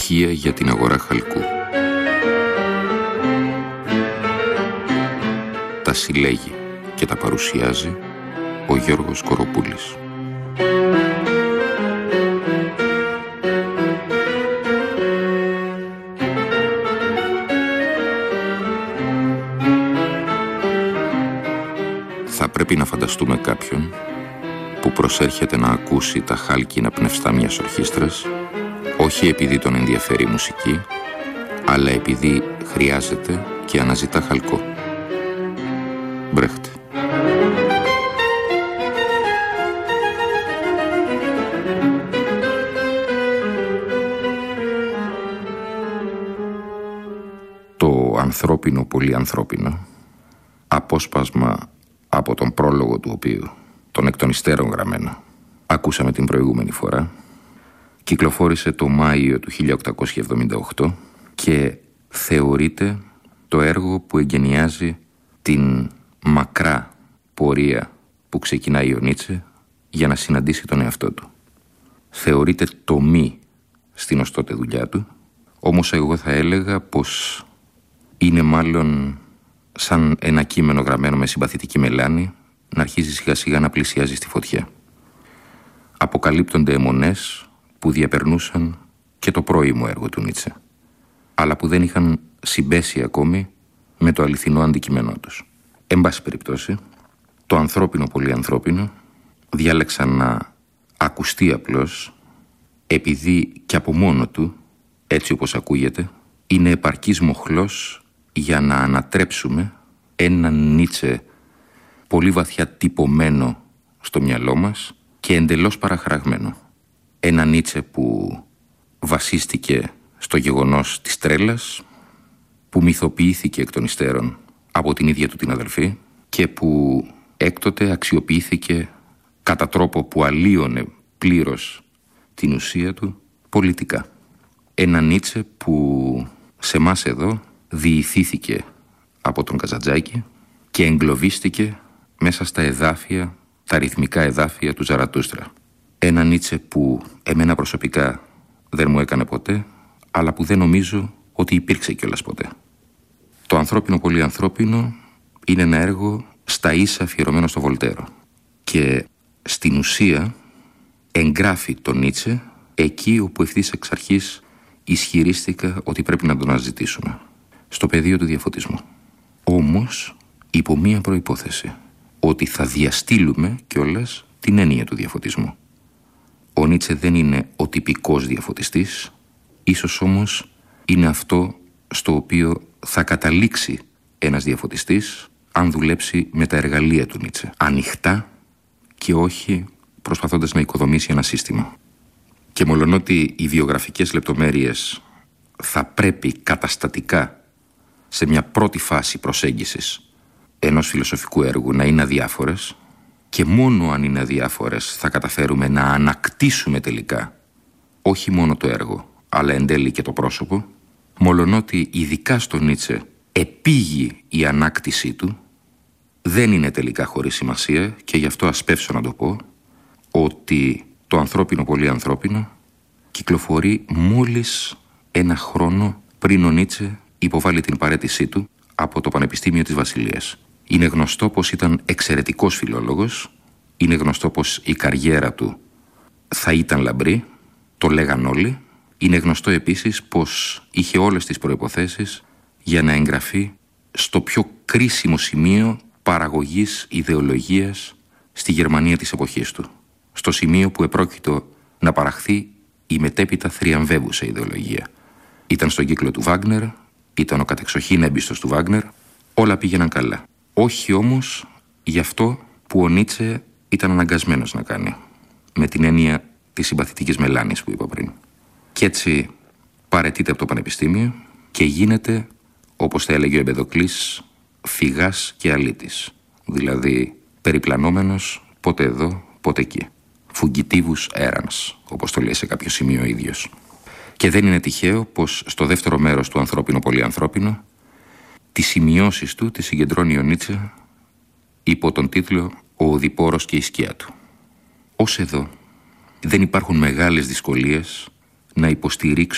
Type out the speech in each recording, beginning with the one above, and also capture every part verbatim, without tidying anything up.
στοιχεία για την αγορά χαλκού. Τα συλλέγει και τα παρουσιάζει ο Γιώργος Κοροπούλης. Θα πρέπει να φανταστούμε κάποιον που προσέρχεται να ακούσει τα χάλκινα πνευστά μιας ορχήστρας, όχι επειδή τον ενδιαφέρει η μουσική, αλλά επειδή χρειάζεται και αναζητά χαλκό. Μπρέχτ. Το ανθρώπινο πολυανθρώπινο, απόσπασμα από τον πρόλογο του οποίου, τον εκ των υστέρων γραμμένο, ακούσαμε την προηγούμενη φορά, κυκλοφόρησε το Μάιο του χίλια οκτακόσια εβδομήντα οκτώ και θεωρείται το έργο που εγκαινιάζει την μακρά πορεία που ξεκινάει ο Νίτσε για να συναντήσει τον εαυτό του. Θεωρείται το μη στην ως τότε δουλειά του, όμως εγώ θα έλεγα πως είναι μάλλον σαν ένα κείμενο γραμμένο με συμπαθητική μελάνη να αρχίζει σιγά σιγά να πλησιάζει στη φωτιά. Αποκαλύπτονται αιμονές που διαπερνούσαν και το πρώιμο έργο του Νίτσε, αλλά που δεν είχαν συμπέσει ακόμη με το αληθινό αντικείμενό τους. Εν πάση περιπτώσει, το ανθρώπινο πολυανθρώπινο διάλεξα να ακουστεί απλώς επειδή και από μόνο του, έτσι όπως ακούγεται, είναι επαρκής μοχλός για να ανατρέψουμε έναν Νίτσε πολύ βαθιά τυπωμένο στο μυαλό μας και εντελώς παραχαραγμένο. Ένα Νίτσε που βασίστηκε στο γεγονός της τρέλας, που μυθοποιήθηκε εκ των υστέρων από την ίδια του την αδελφή και που έκτοτε αξιοποιήθηκε κατά τρόπο που αλλίωνε πλήρως την ουσία του πολιτικά. Ένα Νίτσε που σε εμάς εδώ διηθήθηκε από τον Καζαντζάκη και εγκλωβίστηκε μέσα στα εδάφια, τα ρυθμικά εδάφια του Ζαρατούστρα. Ένα Νίτσε που εμένα προσωπικά δεν μου έκανε ποτέ, αλλά που δεν νομίζω ότι υπήρξε κιόλας ποτέ. Το ανθρώπινο πολυανθρώπινο είναι ένα έργο στα ίσα αφιερωμένο στο Βολτέρο και στην ουσία εγγράφει τον Νίτσε εκεί όπου ευθύς εξ αρχής ισχυρίστηκα ότι πρέπει να τον αναζητήσουμε, στο πεδίο του διαφωτισμού. Όμως υπό μία προϋπόθεση, ότι θα διαστήλουμε κιόλας την έννοια του διαφωτισμού. Ο Νίτσε δεν είναι ο τυπικός διαφωτιστής, ίσως όμως είναι αυτό στο οποίο θα καταλήξει ένας διαφωτιστής αν δουλέψει με τα εργαλεία του Νίτσε, ανοιχτά και όχι προσπαθώντας να οικοδομήσει ένα σύστημα. Και μολονότι οι βιογραφικές λεπτομέρειες θα πρέπει καταστατικά σε μια πρώτη φάση προσέγγισης ενός φιλοσοφικού έργου να είναι αδιάφορες, και μόνο αν είναι αδιάφορες θα καταφέρουμε να ανακτήσουμε τελικά όχι μόνο το έργο, αλλά εν τέλει και το πρόσωπο, μολονότι ειδικά στο Νίτσε επήγει η ανάκτησή του, δεν είναι τελικά χωρίς σημασία, και γι' αυτό ασπεύσω να το πω, ότι το ανθρώπινο πολυανθρώπινο κυκλοφορεί μόλις ένα χρόνο πριν ο Νίτσε υποβάλει την παραίτησή του από το Πανεπιστήμιο της Βασιλείας. Είναι γνωστό πως ήταν εξαιρετικός φιλόλογος, είναι γνωστό πως η καριέρα του θα ήταν λαμπρή, το λέγαν όλοι. Είναι γνωστό επίσης πως είχε όλες τις προϋποθέσεις για να εγγραφεί στο πιο κρίσιμο σημείο παραγωγής ιδεολογίας στη Γερμανία της εποχής του. Στο σημείο που επρόκειτο να παραχθεί η μετέπειτα θριαμβεύουσα ιδεολογία. Ήταν στον κύκλο του Βάγνερ, ήταν ο κατεξοχήν έμπιστος του Βάγνερ, όλα πήγαιναν καλά. Όχι όμως γι' αυτό που ο Νίτσε ήταν αναγκασμένος να κάνει, με την έννοια της συμπαθητικής μελάνης που είπα πριν. Κι έτσι παραιτείται από το πανεπιστήμιο και γίνεται, όπως θα έλεγε ο Εμπεδοκλής, φυγάς και αλήτης. Δηλαδή περιπλανόμενος πότε εδώ, πότε εκεί. Φουγκιτίβους έρανς, όπως το λέει σε κάποιο σημείο ο ίδιος. Και δεν είναι τυχαίο πως στο δεύτερο μέρος του ανθρώπινο πολυανθρώπινο τις σημειώσεις του τις συγκεντρώνει ο Νίτσε υπό τον τίτλο «Ο Οδυπόρος και η σκιά του». Ως εδώ δεν υπάρχουν μεγάλες δυσκολίες να υποστηρίξω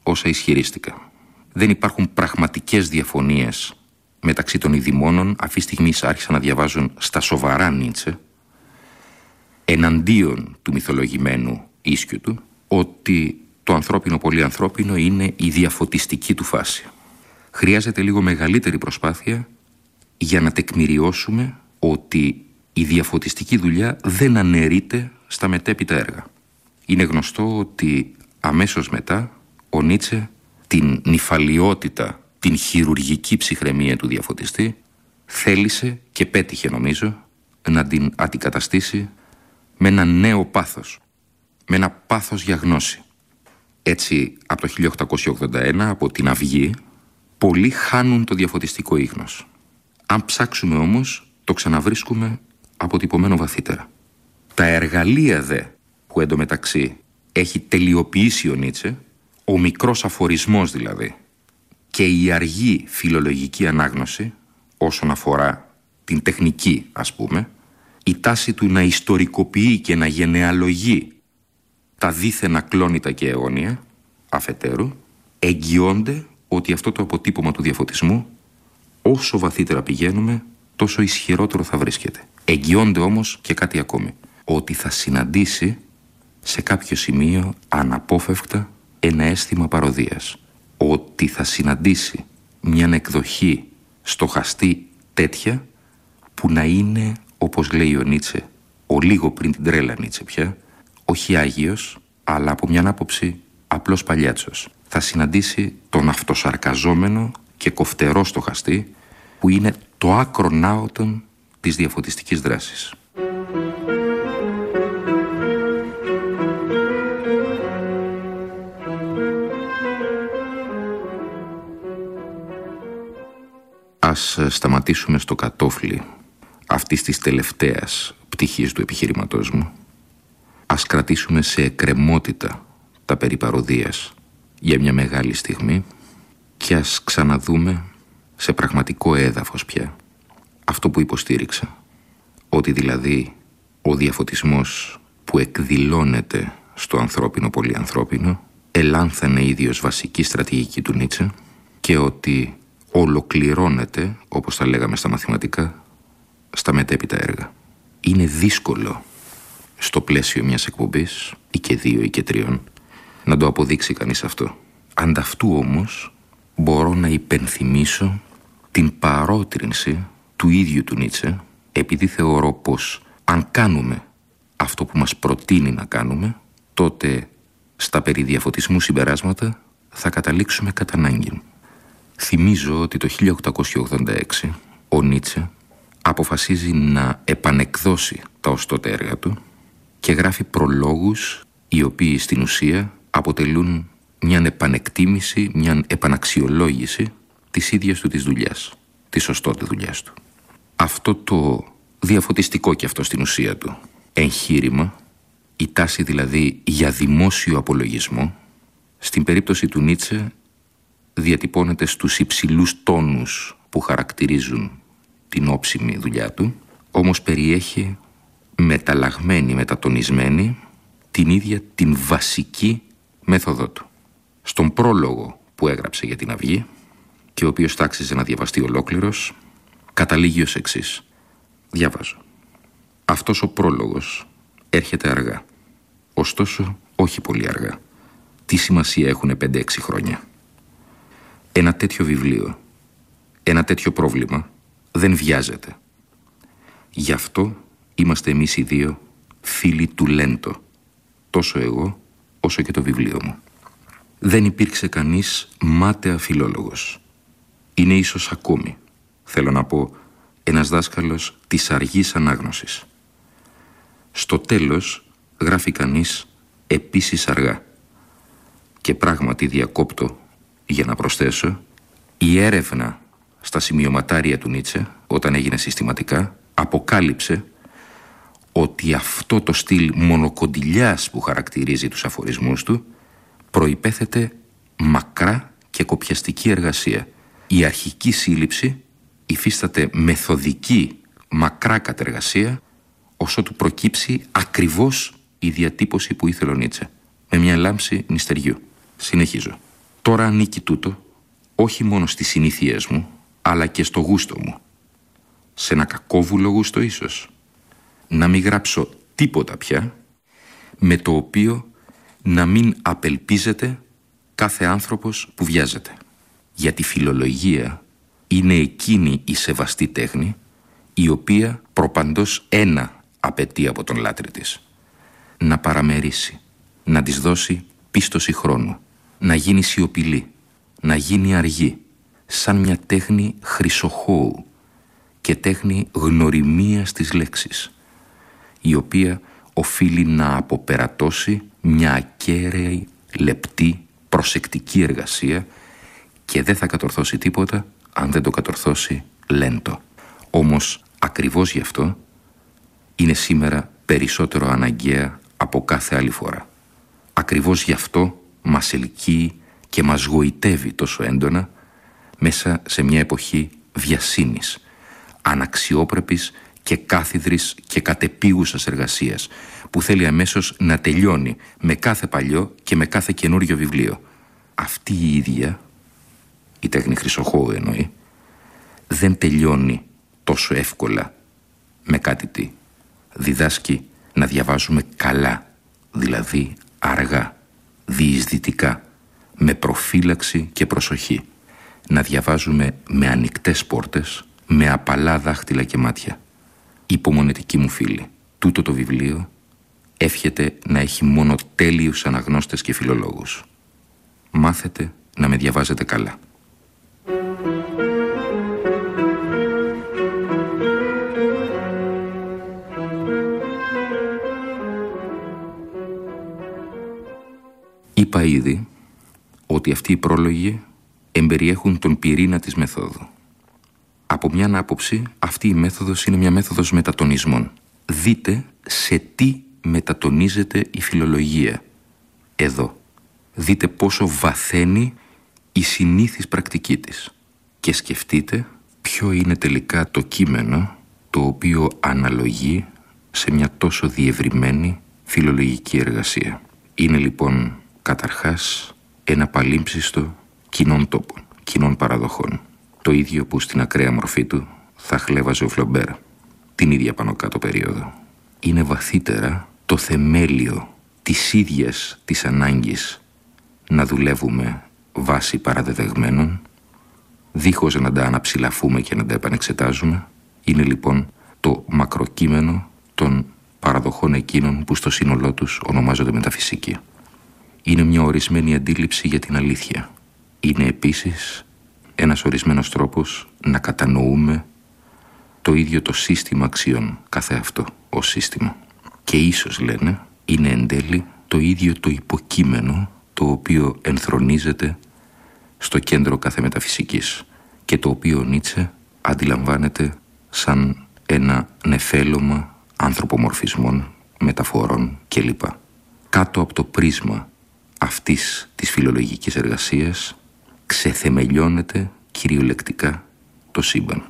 όσα ισχυρίστηκα. Δεν υπάρχουν πραγματικές διαφωνίες μεταξύ των ειδημόνων, αυτή τη στιγμή άρχισαν να διαβάζουν στα σοβαρά Νίτσε, εναντίον του μυθολογημένου ίσκιου του, ότι το ανθρώπινο πολυανθρώπινο είναι η διαφωτιστική του φάση. Χρειάζεται λίγο μεγαλύτερη προσπάθεια για να τεκμηριώσουμε ότι η διαφωτιστική δουλειά δεν αναιρείται στα μετέπειτα έργα. Είναι γνωστό ότι αμέσως μετά ο Νίτσε την νηφαλιότητα, την χειρουργική ψυχραιμία του διαφωτιστή θέλησε και πέτυχε, νομίζω, να την αντικαταστήσει με ένα νέο πάθος, με ένα πάθος για γνώση. Έτσι, από το χίλια οκτακόσια ογδόντα ένα, από την Αυγή, πολλοί χάνουν το διαφωτιστικό ίχνος. Αν ψάξουμε όμως, το ξαναβρίσκουμε αποτυπωμένο βαθύτερα. Τα εργαλεία δε που εντωμεταξύ έχει τελειοποιήσει ο Νίτσε, ο μικρός αφορισμός δηλαδή, και η αργή φιλολογική ανάγνωση όσον αφορά την τεχνική, ας πούμε, η τάση του να ιστορικοποιεί και να γενεαλογεί τα δίθεν ακλόνητα και αιώνια, αφετέρου, εγγυώνται ότι αυτό το αποτύπωμα του διαφωτισμού, όσο βαθύτερα πηγαίνουμε, τόσο ισχυρότερο θα βρίσκεται. Εγγυώνται όμως και κάτι ακόμη, ότι θα συναντήσει σε κάποιο σημείο αναπόφευκτα ένα αίσθημα παροδίας. Ότι θα συναντήσει μια εκδοχή στοχαστή τέτοια που να είναι, όπως λέει ο Νίτσε, ο λίγο πριν την τρέλα Νίτσε πια, όχι άγιος, αλλά από μια άποψη απλός παλιάτσος. Θα συναντήσει τον αυτοσαρκαζόμενο και κοφτερό στοχαστή που είναι το άκρον άωτον της διαφωτιστικής δράσης. Ας σταματήσουμε στο κατόφλι αυτής της τελευταίας πτυχής του επιχειρηματός μου. Ας κρατήσουμε σε εκκρεμότητα τα περί παροδίας για μια μεγάλη στιγμή και ας ξαναδούμε σε πραγματικό έδαφος πια αυτό που υποστήριξα, ότι δηλαδή ο διαφωτισμός που εκδηλώνεται στο ανθρώπινο πολυανθρώπινο ελάνθανε ίδιος βασική στρατηγική του Νίτσε και ότι ολοκληρώνεται, όπως τα λέγαμε στα μαθηματικά, στα μετέπειτα έργα. Είναι δύσκολο στο πλαίσιο μιας εκπομπής, ή και δύο ή και τριών, να το αποδείξει κανείς αυτό. Ανταυτού όμως μπορώ να υπενθυμίσω την παρότρινση του ίδιου του Νίτσε, επειδή θεωρώ πως αν κάνουμε αυτό που μας προτείνει να κάνουμε, τότε στα περί διαφωτισμού συμπεράσματα θα καταλήξουμε κατά ανάγκη. Θυμίζω ότι το χίλια οκτακόσια ογδόντα έξι ο Νίτσε αποφασίζει να επανεκδώσει τα ως τότε έργα του και γράφει προλόγους οι οποίοι στην ουσία αποτελούν μια επανεκτίμηση, μια επαναξιολόγηση της ίδιας του της δουλειάς, της ως τότε δουλειάς του. Αυτό το διαφωτιστικό και αυτό στην ουσία του εγχείρημα, η τάση δηλαδή για δημόσιο απολογισμό, στην περίπτωση του Νίτσε διατυπώνεται στους υψηλούς τόνους που χαρακτηρίζουν την όψιμη δουλειά του, όμως περιέχει μεταλλαγμένη, μετατονισμένη την ίδια την βασική μέθοδό του. Στον πρόλογο που έγραψε για την Αυγή και ο οποίος θα άξιζε να διαβαστεί ολόκληρος, καταλήγει ως εξής. Διαβάζω. Αυτός ο πρόλογος έρχεται αργά. Ωστόσο, όχι πολύ αργά. Τι σημασία έχουν πέντε έξι χρόνια. Ένα τέτοιο βιβλίο, ένα τέτοιο πρόβλημα δεν βιάζεται. Γι' αυτό είμαστε εμείς οι δύο φίλοι του Λέντο, τόσο εγώ όσο και το βιβλίο μου. Δεν υπήρξε κανείς μάταια φιλόλογος. Είναι ίσως ακόμη, θέλω να πω, ένας δάσκαλος της αργής ανάγνωσης. Στο τέλος γράφει κανείς επίσης αργά. Και πράγματι διακόπτω για να προσθέσω, η έρευνα στα σημειωματάρια του Νίτσε, όταν έγινε συστηματικά, αποκάλυψε ότι αυτό το στυλ μονοκοντιλιάς που χαρακτηρίζει τους αφορισμούς του προϋπέθεται μακρά και κοπιαστική εργασία. Η αρχική σύλληψη υφίσταται μεθοδική μακρά κατεργασία ώσοτου προκύψει ακριβώς η διατύπωση που ήθελε ο Νίτσε, με μια λάμψη νηστεριού. Συνεχίζω. Τώρα ανήκει τούτο όχι μόνο στις συνήθειές μου, αλλά και στο γούστο μου. Σε ένα κακόβουλο γούστο ίσως. Να μην γράψω τίποτα πια, με το οποίο να μην απελπίζεται κάθε άνθρωπος που βιάζεται. Γιατί η φιλολογία είναι εκείνη η σεβαστή τέχνη, η οποία προπαντός ένα απαιτεί από τον λάτρη της. Να παραμερίσει, να της δώσει πίστοση χρόνου, να γίνει σιωπηλή, να γίνει αργή, σαν μια τέχνη χρυσοχώου και τέχνη γνωριμίας της λέξης, η οποία οφείλει να αποπερατώσει μια ακέραιη, λεπτή, προσεκτική εργασία και δεν θα κατορθώσει τίποτα αν δεν το κατορθώσει λέντο. Όμως ακριβώς γι' αυτό είναι σήμερα περισσότερο αναγκαία από κάθε άλλη φορά. Ακριβώς γι' αυτό μας ελκύει και μας γοητεύει τόσο έντονα μέσα σε μια εποχή βιασύνης, αναξιόπρεπης και κάθιδρης και κατεπίγουσας εργασίας, που θέλει αμέσως να τελειώνει με κάθε παλιό και με κάθε καινούριο βιβλίο. Αυτή η ίδια, η τέχνη χρυσοχώου εννοεί, δεν τελειώνει τόσο εύκολα με κάτι τι. Διδάσκει να διαβάζουμε καλά, δηλαδή αργά, διεισδυτικά, με προφύλαξη και προσοχή. Να διαβάζουμε με ανοιχτές πόρτες, με απαλά δάχτυλα και μάτια. Υπομονετικοί μου φίλοι, τούτο το βιβλίο εύχεται να έχει μόνο τέλειους αναγνώστες και φιλολόγους. Μάθετε να με διαβάζετε καλά. Είπα ήδη ότι αυτοί οι πρόλογοι εμπεριέχουν τον πυρήνα της μεθόδου. Από μια άποψη, αυτή η μέθοδος είναι μια μέθοδος μετατονισμών. Δείτε σε τι μετατονίζεται η φιλολογία. Εδώ. Δείτε πόσο βαθαίνει η συνήθις πρακτική της. Και σκεφτείτε ποιο είναι τελικά το κείμενο το οποίο αναλογεί σε μια τόσο διευρυμένη φιλολογική εργασία. Είναι λοιπόν καταρχάς ένα παλίμψιστο κοινών τόπων, κοινών παραδοχών. Το ίδιο που στην ακραία μορφή του θα χλέβαζε ο Φλομπέρ την ίδια πάνω κάτω περίοδο. Είναι βαθύτερα το θεμέλιο της ίδιας της ανάγκης να δουλεύουμε βάσει παραδεδεγμένων, δίχως να τα αναψηλαφούμε και να τα επανεξετάζουμε. Είναι λοιπόν το μακροκείμενο των παραδοχών εκείνων που στο σύνολό τους ονομάζονται μεταφυσική. Είναι μια ορισμένη αντίληψη για την αλήθεια. Είναι επίσης ένας ορισμένος τρόπος να κατανοούμε το ίδιο το σύστημα αξιών κάθε αυτό ως σύστημα. Και ίσως, λένε, είναι εν τέλει το ίδιο το υποκείμενο το οποίο ενθρονίζεται στο κέντρο κάθε μεταφυσικής και το οποίο ο Νίτσε αντιλαμβάνεται σαν ένα νεφέλωμα ανθρωπομορφισμών, μεταφορών κλπ. Κάτω από το πρίσμα αυτής της φιλολογικής εργασίας ξεθεμελιώνεται κυριολεκτικά το σύμπαν.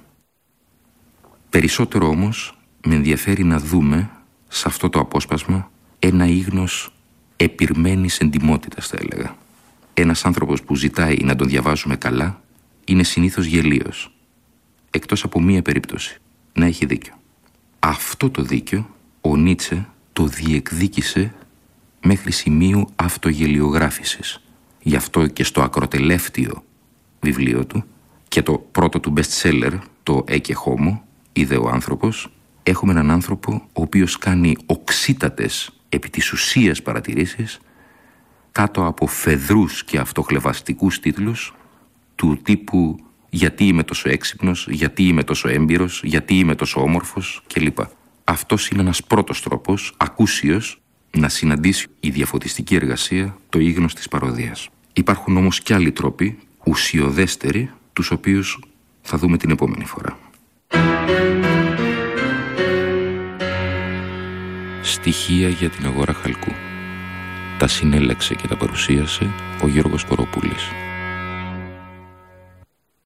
Περισσότερο όμως με ενδιαφέρει να δούμε σε αυτό το απόσπασμα ένα ίγνος επιρμένης εντιμότητας, θα έλεγα. Ένας άνθρωπος που ζητάει να τον διαβάζουμε καλά είναι συνήθως γελίος, εκτός από μία περίπτωση, να έχει δίκιο. Αυτό το δίκιο ο Νίτσε το διεκδίκησε μέχρι σημείου αυτογελιογράφησης. Γι' αυτό και στο ακροτελεύτιο βιβλίο του και το πρώτο του best seller, το «Έκε Χόμο», είδε ο άνθρωπος, έχουμε έναν άνθρωπο ο οποίος κάνει οξύτατες επί της ουσίας παρατηρήσεις κάτω από φεδρούς και αυτοχλευαστικούς τίτλους του τύπου «Γιατί είμαι τόσο έξυπνος», «Γιατί είμαι τόσο έμπειρος», «Γιατί είμαι τόσο όμορφος» κλπ. Αυτός είναι ένας πρώτος τρόπος, ακούσιος, να συναντήσει η διαφωτιστική εργασία το ίγνος της παροδίας. Υπάρχουν όμως και άλλοι τρόποι, ουσιοδέστεροι, τους οποίους θα δούμε την επόμενη φορά. Στοιχεία για την αγορά χαλκού. Τα συνέλεξε και τα παρουσίασε ο Γιώργος Κοροπούλης.